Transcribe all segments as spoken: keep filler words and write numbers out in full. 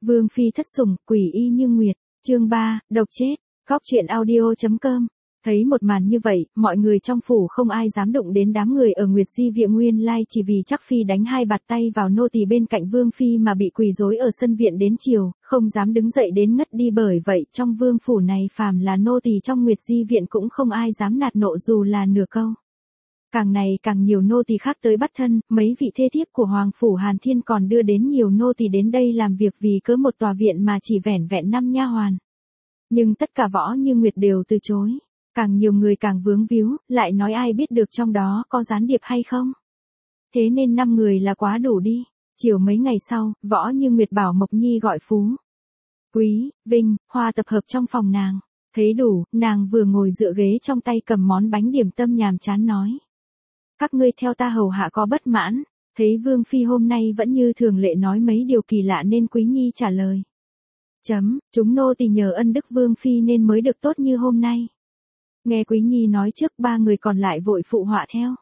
Vương phi thất sủng, quỷ y như nguyệt, chương ba, độc chết, góc truyện audio chấm com. Thấy một màn như vậy, mọi người trong phủ không ai dám đụng đến đám người ở Nguyệt Di viện nguyên lai chỉ vì chắc phi đánh hai bạt tay vào nô tỳ bên cạnh Vương phi mà bị quỳ rối ở sân viện đến chiều, không dám đứng dậy đến ngất đi, bởi vậy trong vương phủ này phàm là nô tỳ trong Nguyệt Di viện cũng không ai dám nạt nộ dù là nửa câu. Càng ngày càng nhiều nô tỳ khác tới bắt thân, mấy vị thê thiếp của Hoàng phủ Hàn Thiên còn đưa đến nhiều nô tỳ đến đây làm việc vì cớ một tòa viện mà chỉ vẻn vẹn năm nha hoàn. Nhưng tất cả Võ Như Nguyệt đều từ chối. Càng nhiều người càng vướng víu, lại nói ai biết được trong đó có gián điệp hay không. Thế nên năm người là quá đủ đi. Chiều mấy ngày sau, Võ Như Nguyệt bảo Mộc Nhi gọi Phú, Quý, Vinh, Hoa tập hợp trong phòng nàng. Thấy đủ, nàng vừa ngồi dựa ghế trong tay cầm món bánh điểm tâm nhàm chán nói. Các ngươi theo ta hầu hạ có bất mãn, thấy Vương phi hôm nay vẫn như thường lệ nói mấy điều kỳ lạ nên Quý Nhi trả lời. Chấm, chúng nô tỳ nhờ ân đức Vương phi nên mới được tốt như hôm nay. Nghe Quý Nhi nói trước, ba người còn lại vội phụ họa theo.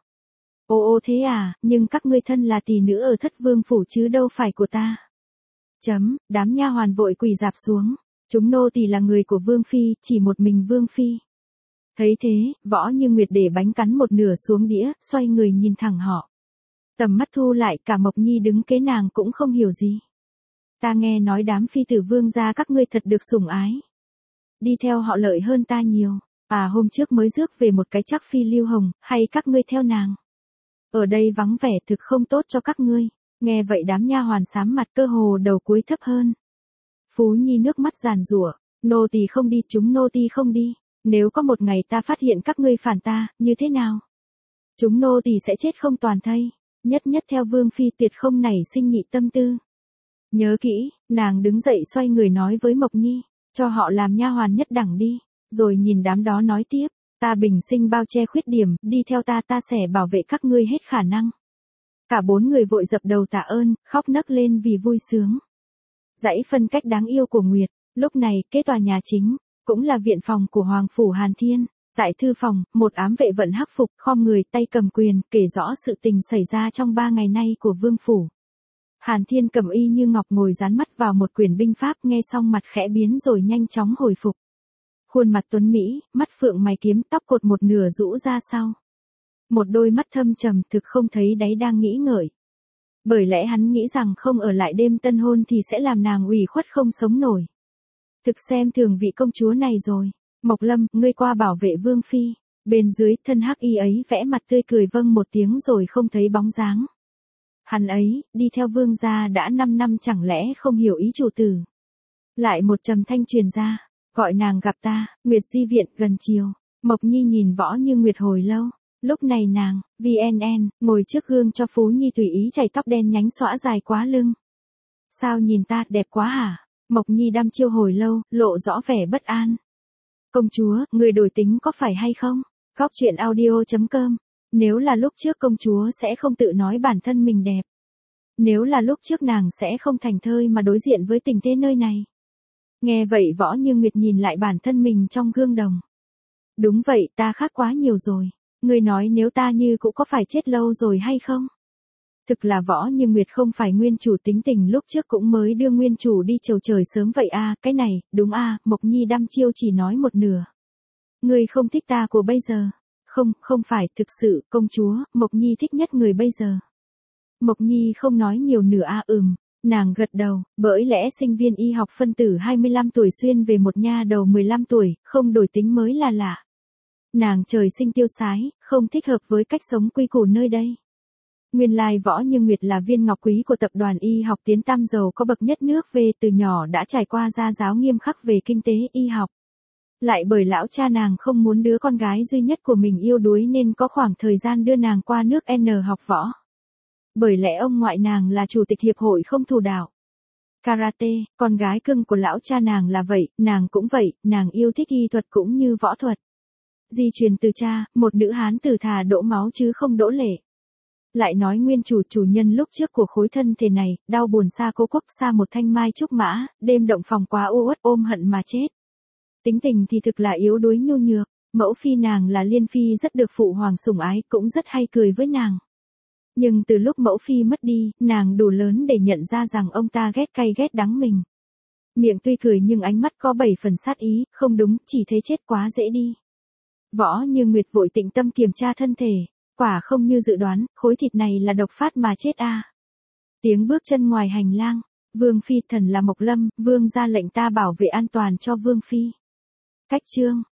Ô ô thế à, nhưng các ngươi thân là tỷ nữ ở Thất Vương phủ chứ đâu phải của ta. Chấm, đám nha hoàn vội quỳ rạp xuống. Chúng nô tỳ là người của Vương phi, chỉ một mình Vương phi. Thấy thế, Võ Như Nguyệt để bánh cắn một nửa xuống đĩa, xoay người nhìn thẳng họ. Tầm mắt thu lại, cả Mộc Nhi đứng kế nàng cũng không hiểu gì. Ta nghe nói đám phi tử Vương gia các ngươi thật được sủng ái. Đi theo họ lợi hơn ta nhiều. À, hôm trước mới rước về một cái chắc phi Lưu Hồng, hay các ngươi theo nàng. Ở đây vắng vẻ thực không tốt cho các ngươi. Nghe vậy đám nha hoàn xám mặt, cơ hồ đầu cúi thấp hơn. Phú Nhi nước mắt giàn giụa, nô tỳ không đi, chúng nô tỳ không đi. Nếu có một ngày ta phát hiện các ngươi phản ta, như thế nào? Chúng nô tỳ sẽ chết không toàn thây, nhất nhất theo Vương phi, tuyệt không nảy sinh nhị tâm tư. Nhớ kỹ, nàng đứng dậy xoay người nói với Mộc Nhi, cho họ làm nha hoàn nhất đẳng đi. Rồi nhìn đám đó nói tiếp, ta bình sinh bao che khuyết điểm, đi theo ta ta sẽ bảo vệ các ngươi hết khả năng. Cả bốn người vội dập đầu tạ ơn, khóc nấc lên vì vui sướng. Dãy phân cách đáng yêu của Nguyệt, lúc này kế tòa nhà chính, cũng là viện phòng của Hoàng phủ Hàn Thiên. Tại thư phòng, một ám vệ vận hắc phục, khom người, tay cầm quyền, kể rõ sự tình xảy ra trong ba ngày nay của Vương phủ. Hàn Thiên cầm y như ngọc ngồi dán mắt vào một quyển binh pháp, nghe xong mặt khẽ biến rồi nhanh chóng hồi phục. Khuôn mặt tuấn mỹ, mắt phượng mày kiếm, tóc cột một nửa rũ ra sau. Một đôi mắt thâm trầm, thực không thấy đáy đang nghĩ ngợi. Bởi lẽ hắn nghĩ rằng không ở lại đêm tân hôn thì sẽ làm nàng ủy khuất không sống nổi. Thực xem thường vị công chúa này rồi. Mộc Lâm, ngươi qua bảo vệ Vương phi. Bên dưới, thân hắc y ấy vẽ mặt tươi cười vâng một tiếng rồi không thấy bóng dáng. Hắn ấy, đi theo Vương gia đã năm năm, chẳng lẽ không hiểu ý chủ tử. Lại một trầm thanh truyền ra. Gọi nàng gặp ta, Nguyệt Di viện, gần chiều. Mộc Nhi nhìn Võ Như Nguyệt hồi lâu. Lúc này nàng, vê en en, ngồi trước gương cho Phú Nhi tùy ý chải tóc đen nhánh xõa dài quá lưng. Sao nhìn ta, đẹp quá hả? Mộc Nhi đăm chiêu hồi lâu, lộ rõ vẻ bất an. Công chúa, người đổi tính có phải hay không? Góc truyện audio chấm com. Nếu là lúc trước công chúa sẽ không tự nói bản thân mình đẹp. Nếu là lúc trước nàng sẽ không thành thơi mà đối diện với tình thế nơi này. Nghe vậy Võ Như Nguyệt nhìn lại bản thân mình trong gương đồng. Đúng vậy, ta khác quá nhiều rồi. Ngươi nói nếu ta như cũ có phải chết lâu rồi hay không? Thực là Võ Như Nguyệt không phải nguyên chủ, tính tình lúc trước cũng mới đưa nguyên chủ đi chầu trời sớm vậy à, cái này, đúng à, Mộc Nhi đăm chiêu chỉ nói một nửa. Ngươi không thích ta của bây giờ. Không, không phải, thực sự, công chúa, Mộc Nhi thích nhất người bây giờ. Mộc Nhi không nói nhiều nữa à, ừm. Nàng gật đầu, bởi lẽ sinh viên y học phân tử hai mươi lăm tuổi xuyên về một nha đầu mười lăm tuổi, không đổi tính mới là lạ. Nàng trời sinh tiêu sái, không thích hợp với cách sống quy củ nơi đây. Nguyên lai Võ Như Nguyệt là viên ngọc quý của tập đoàn y học Tiến Tam giàu có bậc nhất nước về, từ nhỏ đã trải qua gia giáo nghiêm khắc về kinh tế y học. Lại bởi lão cha nàng không muốn đứa con gái duy nhất của mình yêu đuối nên có khoảng thời gian đưa nàng qua nước N học võ. Bởi lẽ ông ngoại nàng là chủ tịch hiệp hội không thủ đạo karate, con gái cưng của lão cha nàng là vậy, nàng cũng vậy, nàng yêu thích y thuật cũng như võ thuật. Di truyền từ cha, một nữ hán tử thà đổ máu chứ không đổ lệ. Lại nói nguyên chủ chủ nhân lúc trước của khối thân thể này, đau buồn xa cố quốc, xa một thanh mai trúc mã, đêm động phòng quá u uất, ôm hận mà chết. Tính tình thì thực là yếu đuối nhu nhược, mẫu phi nàng là Liên phi rất được phụ hoàng sủng ái, cũng rất hay cười với nàng. Nhưng từ lúc mẫu phi mất đi, nàng đủ lớn để nhận ra rằng ông ta ghét cay ghét đắng mình. Miệng tuy cười nhưng ánh mắt có bảy phần sát ý, không đúng, chỉ thế chết quá dễ đi. Võ Như Nguyệt vội tĩnh tâm kiểm tra thân thể, quả không như dự đoán, khối thịt này là độc phát mà chết a. Tiếng bước chân ngoài hành lang, Vương Phi thần là Mộc Lâm, Vương ra lệnh ta bảo vệ an toàn cho Vương Phi. Cách chương